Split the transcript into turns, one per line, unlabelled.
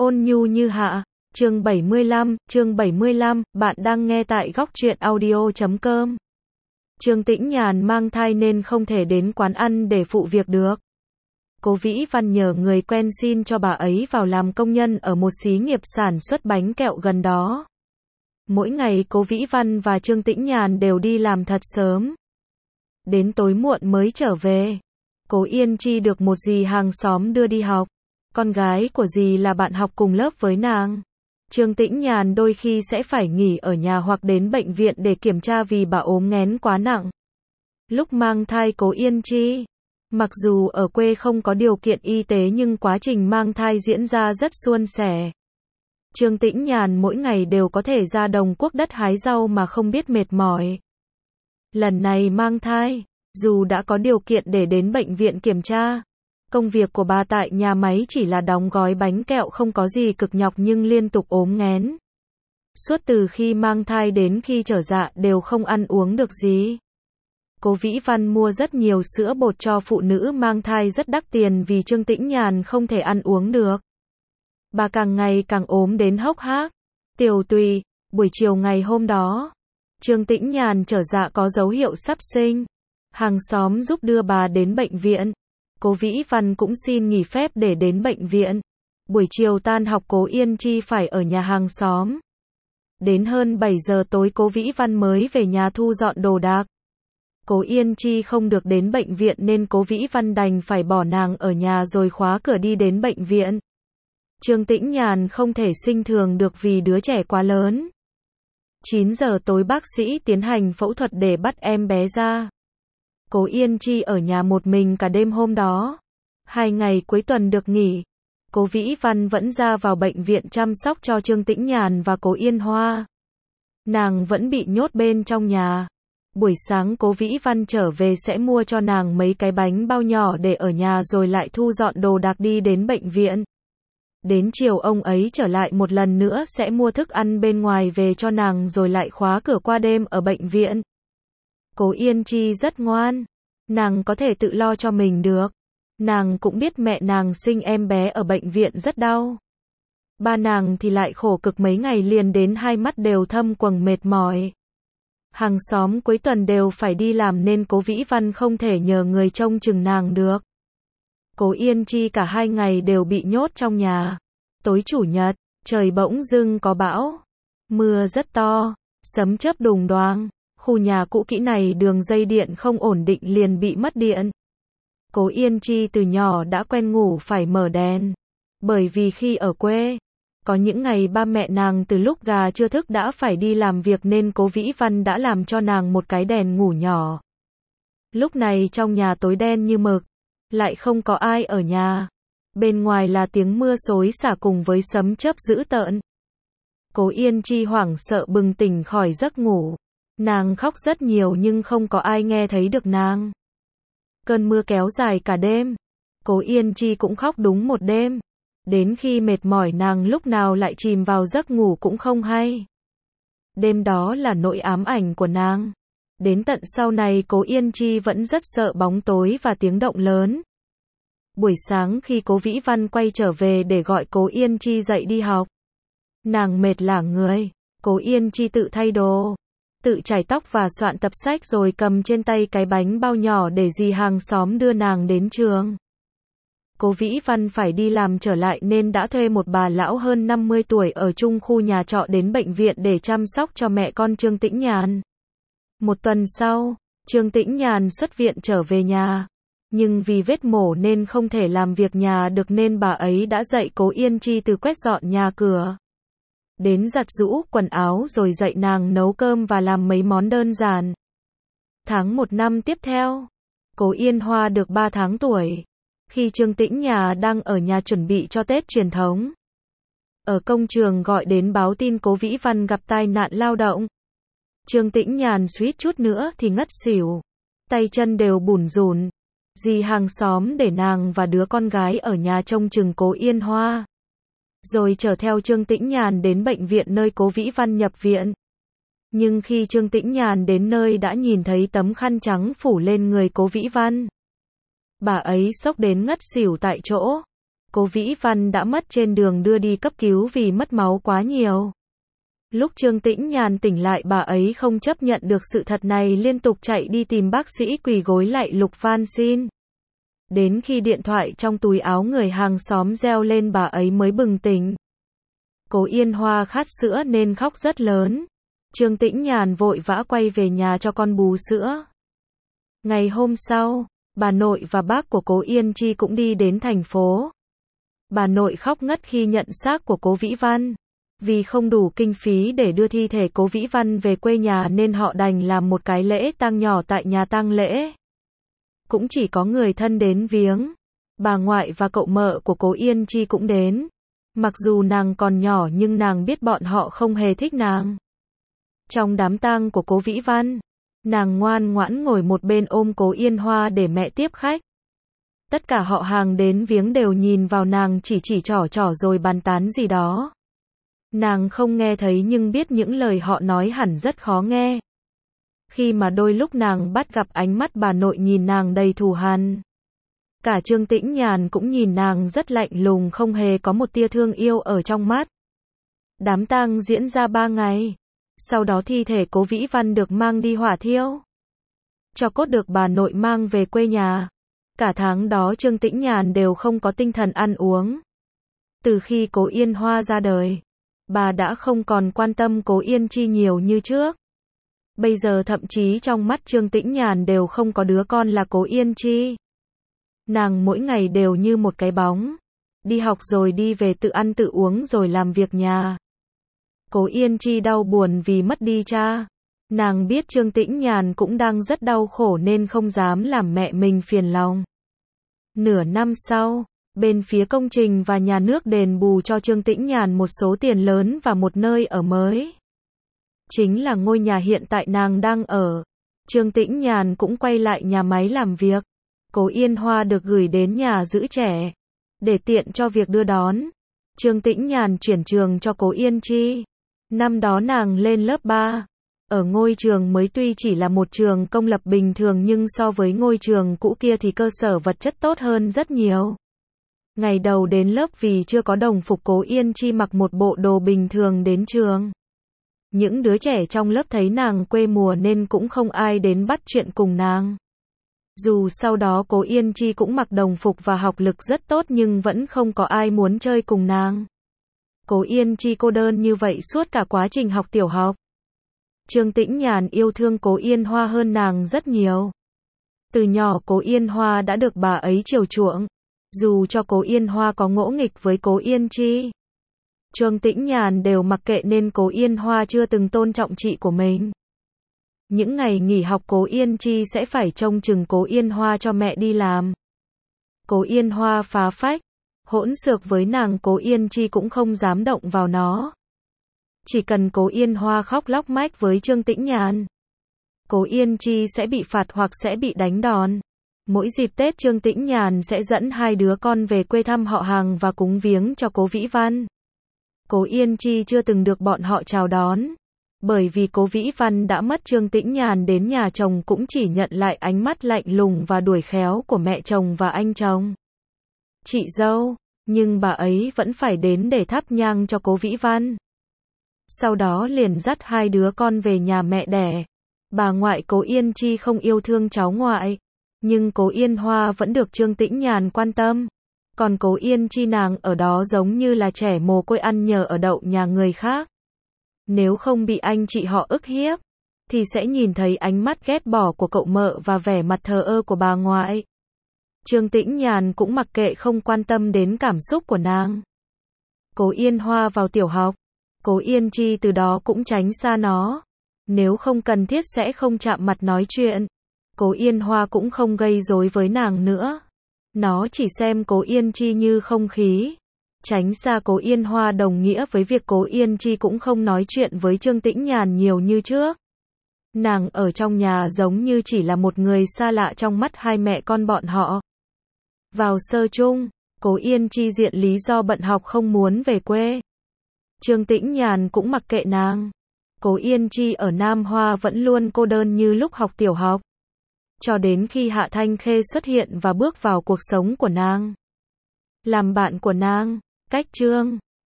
Ôn nhu như hạ, chương 75, bạn đang nghe tại góc truyện audio.com. Trương Tĩnh Nhàn mang thai nên không thể đến quán ăn để phụ việc được. Cố Vĩ Văn nhờ người quen xin cho bà ấy vào làm công nhân ở một xí nghiệp sản xuất bánh kẹo gần đó. Mỗi ngày Cố Vĩ Văn và Trương Tĩnh Nhàn đều đi làm thật sớm. Đến tối muộn mới trở về. Cố Yên Chi được một dì hàng xóm đưa đi học. Con gái của dì là bạn học cùng lớp với nàng. Trương Tĩnh Nhàn đôi khi sẽ phải nghỉ ở nhà hoặc đến bệnh viện để kiểm tra vì bà ốm nghén quá nặng. Lúc mang thai Cố Yên Chi, mặc dù ở quê không có điều kiện y tế nhưng quá trình mang thai diễn ra rất suôn sẻ. Trương Tĩnh Nhàn mỗi ngày đều có thể ra đồng cuốc đất hái rau mà không biết mệt mỏi. Lần này mang thai, dù đã có điều kiện để đến bệnh viện kiểm tra, công việc của bà tại nhà máy chỉ là đóng gói bánh kẹo không có gì cực nhọc nhưng liên tục ốm nghén. Suốt từ khi mang thai đến khi trở dạ đều không ăn uống được gì. Cố Vĩ Văn mua rất nhiều sữa bột cho phụ nữ mang thai rất đắt tiền vì Trương Tĩnh Nhàn không thể ăn uống được. Bà càng ngày càng ốm đến hốc hác, tiều tụy. Buổi chiều ngày hôm đó, Trương Tĩnh Nhàn trở dạ có dấu hiệu sắp sinh. Hàng xóm giúp đưa bà đến bệnh viện. Cố Vĩ Văn cũng xin nghỉ phép để đến bệnh viện. Buổi chiều tan học Cố Yên Chi phải ở nhà hàng xóm. Đến hơn 7 giờ tối Cố Vĩ Văn mới về nhà thu dọn đồ đạc. Cố Yên Chi không được đến bệnh viện nên Cố Vĩ Văn đành phải bỏ nàng ở nhà rồi khóa cửa đi đến bệnh viện. Trương Tĩnh Nhàn không thể sinh thường được vì đứa trẻ quá lớn. 9 giờ tối bác sĩ tiến hành phẫu thuật để bắt em bé ra. Cố Yên Chi ở nhà một mình cả đêm hôm đó. 2 ngày cuối tuần được nghỉ. Cố Vĩ Văn vẫn ra vào bệnh viện chăm sóc cho Trương Tĩnh Nhàn và Cố Yên Hoa. Nàng vẫn bị nhốt bên trong nhà. Buổi sáng Cố Vĩ Văn trở về sẽ mua cho nàng mấy cái bánh bao nhỏ để ở nhà rồi lại thu dọn đồ đạc đi đến bệnh viện. Đến chiều ông ấy trở lại một lần nữa sẽ mua thức ăn bên ngoài về cho nàng rồi lại khóa cửa qua đêm ở bệnh viện. Cố Yên Chi rất ngoan. Nàng có thể tự lo cho mình được. Nàng cũng biết mẹ nàng sinh em bé ở bệnh viện rất đau. Ba nàng thì lại khổ cực mấy ngày liền đến hai mắt đều thâm quầng mệt mỏi. Hàng xóm cuối tuần đều phải đi làm nên Cố Vĩ Văn không thể nhờ người trông chừng nàng được. Cố Yên Chi cả 2 ngày đều bị nhốt trong nhà. Tối chủ nhật, trời bỗng dưng có bão. Mưa rất to, sấm chớp đùng đoàng. Khu nhà cũ kỹ này đường dây điện không ổn định liền bị mất điện. Cố Yên Chi từ nhỏ đã quen ngủ phải mở đèn. Bởi vì khi ở quê, có những ngày ba mẹ nàng từ lúc gà chưa thức đã phải đi làm việc nên Cố Vĩ Văn đã làm cho nàng một cái đèn ngủ nhỏ. Lúc này trong nhà tối đen như mực, lại không có ai ở nhà. Bên ngoài là tiếng mưa xối xả cùng với sấm chớp dữ tợn. Cố Yên Chi hoảng sợ bừng tỉnh khỏi giấc ngủ. Nàng khóc rất nhiều nhưng không có ai nghe thấy được nàng. Cơn mưa kéo dài cả đêm. Cố Yên Chi cũng khóc đúng một đêm. Đến khi mệt mỏi nàng lúc nào lại chìm vào giấc ngủ cũng không hay. Đêm đó là nỗi ám ảnh của nàng. Đến tận sau này Cố Yên Chi vẫn rất sợ bóng tối và tiếng động lớn. Buổi sáng khi Cố Vĩ Văn quay trở về để gọi Cố Yên Chi dậy đi học. Nàng mệt lả người. Cố Yên Chi tự thay đồ, tự chải tóc và soạn tập sách rồi cầm trên tay cái bánh bao nhỏ để dì hàng xóm đưa nàng đến trường. Cố Vĩ Văn phải đi làm trở lại nên đã thuê một bà lão hơn 50 tuổi ở chung khu nhà trọ đến bệnh viện để chăm sóc cho mẹ con Trương Tĩnh Nhàn. Một tuần sau, Trương Tĩnh Nhàn xuất viện trở về nhà. Nhưng vì vết mổ nên không thể làm việc nhà được nên bà ấy đã dạy Cố Yên Chi từ quét dọn nhà cửa đến giặt giũ quần áo rồi dạy nàng nấu cơm và làm mấy món đơn giản. Tháng 1 năm tiếp theo, Cố Yên Hoa được 3 tháng tuổi. Khi Trương Tĩnh Nhàn đang ở nhà chuẩn bị cho Tết truyền thống, ở công trường gọi đến báo tin Cố Vĩ Văn gặp tai nạn lao động. Trương Tĩnh Nhàn suýt chút nữa thì ngất xỉu. Tay chân đều bủn rủn. Dì hàng xóm để nàng và đứa con gái ở nhà trông chừng Cố Yên Hoa. Rồi chở theo Trương Tĩnh Nhàn đến bệnh viện nơi Cố Vĩ Văn nhập viện. Nhưng khi Trương Tĩnh Nhàn đến nơi đã nhìn thấy tấm khăn trắng phủ lên người Cố Vĩ Văn. Bà ấy sốc đến ngất xỉu tại chỗ. Cố Vĩ Văn đã mất trên đường đưa đi cấp cứu vì mất máu quá nhiều. Lúc Trương Tĩnh Nhàn tỉnh lại, bà ấy không chấp nhận được sự thật này, liên tục chạy đi tìm bác sĩ, quỳ gối lạy Lục van xin. Đến khi điện thoại trong túi áo người hàng xóm reo lên, bà ấy mới bừng tỉnh. Cố Yên Hoa khát sữa nên khóc rất lớn. Trương Tĩnh Nhàn vội vã quay về nhà cho con bú sữa. Ngày hôm sau, bà nội và bác của Cố Yên Chi cũng đi đến thành phố. Bà nội khóc ngất khi nhận xác của Cố Vĩ Văn. Vì không đủ kinh phí để đưa thi thể Cố Vĩ Văn về quê nhà nên họ đành làm một cái lễ tang nhỏ tại nhà tang lễ. Cũng chỉ có người thân đến viếng. Bà ngoại và cậu mợ của Cố Yên Chi cũng đến. Mặc dù nàng còn nhỏ nhưng nàng biết bọn họ không hề thích nàng. Trong đám tang của Cố Vĩ Văn, nàng ngoan ngoãn ngồi một bên ôm Cố Yên Hoa để mẹ tiếp khách. Tất cả họ hàng đến viếng đều nhìn vào nàng, chỉ trỏ rồi bàn tán gì đó. Nàng không nghe thấy nhưng biết những lời họ nói hẳn rất khó nghe. Khi mà đôi lúc nàng bắt gặp ánh mắt bà nội nhìn nàng đầy thù hằn. Cả Trương Tĩnh Nhàn cũng nhìn nàng rất lạnh lùng, không hề có một tia thương yêu ở trong mắt. Đám tang diễn ra 3 ngày. Sau đó thi thể Cố Vĩ Văn được mang đi hỏa thiêu. Tro cốt được bà nội mang về quê nhà. Cả tháng đó Trương Tĩnh Nhàn đều không có tinh thần ăn uống. Từ khi Cố Yên Hoa ra đời, bà đã không còn quan tâm Cố Yên Chi nhiều như trước. Bây giờ thậm chí trong mắt Trương Tĩnh Nhàn đều không có đứa con là Cố Yên Chi. Nàng mỗi ngày đều như một cái bóng. Đi học rồi đi về, tự ăn tự uống rồi làm việc nhà. Cố Yên Chi đau buồn vì mất đi cha. Nàng biết Trương Tĩnh Nhàn cũng đang rất đau khổ nên không dám làm mẹ mình phiền lòng. Nửa năm sau, bên phía công trình và nhà nước đền bù cho Trương Tĩnh Nhàn một số tiền lớn và một nơi ở mới. Chính là ngôi nhà hiện tại nàng đang ở. Trương Tĩnh Nhàn cũng quay lại nhà máy làm việc. Cố Yên Hoa được gửi đến nhà giữ trẻ. Để tiện cho việc đưa đón, Trương Tĩnh Nhàn chuyển trường cho Cố Yên Chi. Năm đó nàng lên lớp 3. Ở ngôi trường mới tuy chỉ là một trường công lập bình thường nhưng so với ngôi trường cũ kia thì cơ sở vật chất tốt hơn rất nhiều. Ngày đầu đến lớp vì chưa có đồng phục, Cố Yên Chi mặc một bộ đồ bình thường đến trường. Những đứa trẻ trong lớp thấy nàng quê mùa nên cũng không ai đến bắt chuyện cùng nàng. Dù sau đó Cố Yên Chi cũng mặc đồng phục và học lực rất tốt nhưng vẫn không có ai muốn chơi cùng nàng. Cố Yên Chi cô đơn như vậy suốt cả quá trình học tiểu học. Trương Tĩnh Nhàn yêu thương Cố Yên Hoa hơn nàng rất nhiều. Từ nhỏ Cố Yên Hoa đã được bà ấy chiều chuộng. Dù cho Cố Yên Hoa có ngỗ nghịch với Cố Yên Chi, Trương Tĩnh Nhàn đều mặc kệ nên Cố Yên Hoa chưa từng tôn trọng chị của mình. Những ngày nghỉ học Cố Yên Chi sẽ phải trông chừng Cố Yên Hoa cho mẹ đi làm. Cố Yên Hoa phá phách, hỗn xược với nàng, Cố Yên Chi cũng không dám động vào nó. Chỉ cần Cố Yên Hoa khóc lóc mách với Trương Tĩnh Nhàn, Cố Yên Chi sẽ bị phạt hoặc sẽ bị đánh đòn. Mỗi dịp Tết Trương Tĩnh Nhàn sẽ dẫn hai đứa con về quê thăm họ hàng và cúng viếng cho Cố Vĩ Văn. Cố Yên Chi chưa từng được bọn họ chào đón. Bởi vì Cố Vĩ Văn đã mất, Trương Tĩnh Nhàn đến nhà chồng cũng chỉ nhận lại ánh mắt lạnh lùng và đuổi khéo của mẹ chồng và anh chồng. Chị dâu, nhưng bà ấy vẫn phải đến để thắp nhang cho Cố Vĩ Văn. Sau đó liền dắt hai đứa con về nhà mẹ đẻ. Bà ngoại Cố Yên Chi không yêu thương cháu ngoại, nhưng Cố Yên Hoa vẫn được Trương Tĩnh Nhàn quan tâm. Còn Cố Yên Chi nàng ở đó giống như là trẻ mồ côi ăn nhờ ở đậu nhà người khác. Nếu không bị anh chị họ ức hiếp, thì sẽ nhìn thấy ánh mắt ghét bỏ của cậu mợ và vẻ mặt thờ ơ của bà ngoại. Trương Tĩnh Nhàn cũng mặc kệ, không quan tâm đến cảm xúc của nàng. Cố Yên Hoa vào tiểu học, Cố Yên Chi từ đó cũng tránh xa nó. Nếu không cần thiết sẽ không chạm mặt nói chuyện. Cố Yên Hoa cũng không gây rối với nàng nữa. Nó chỉ xem Cố Yên Chi như không khí. Tránh xa Cố Yên Hoa đồng nghĩa với việc Cố Yên Chi cũng không nói chuyện với Trương Tĩnh Nhàn nhiều như trước. Nàng ở trong nhà giống như chỉ là một người xa lạ trong mắt hai mẹ con bọn họ. Vào sơ chung, Cố Yên Chi diện lý do bận học không muốn về quê. Trương Tĩnh Nhàn cũng mặc kệ nàng. Cố Yên Chi ở Nam Hoa vẫn luôn cô đơn như lúc học tiểu học. Cho đến khi Hạ Thanh Khê xuất hiện và bước vào cuộc sống của nàng. làm bạn của nàng. Cách chương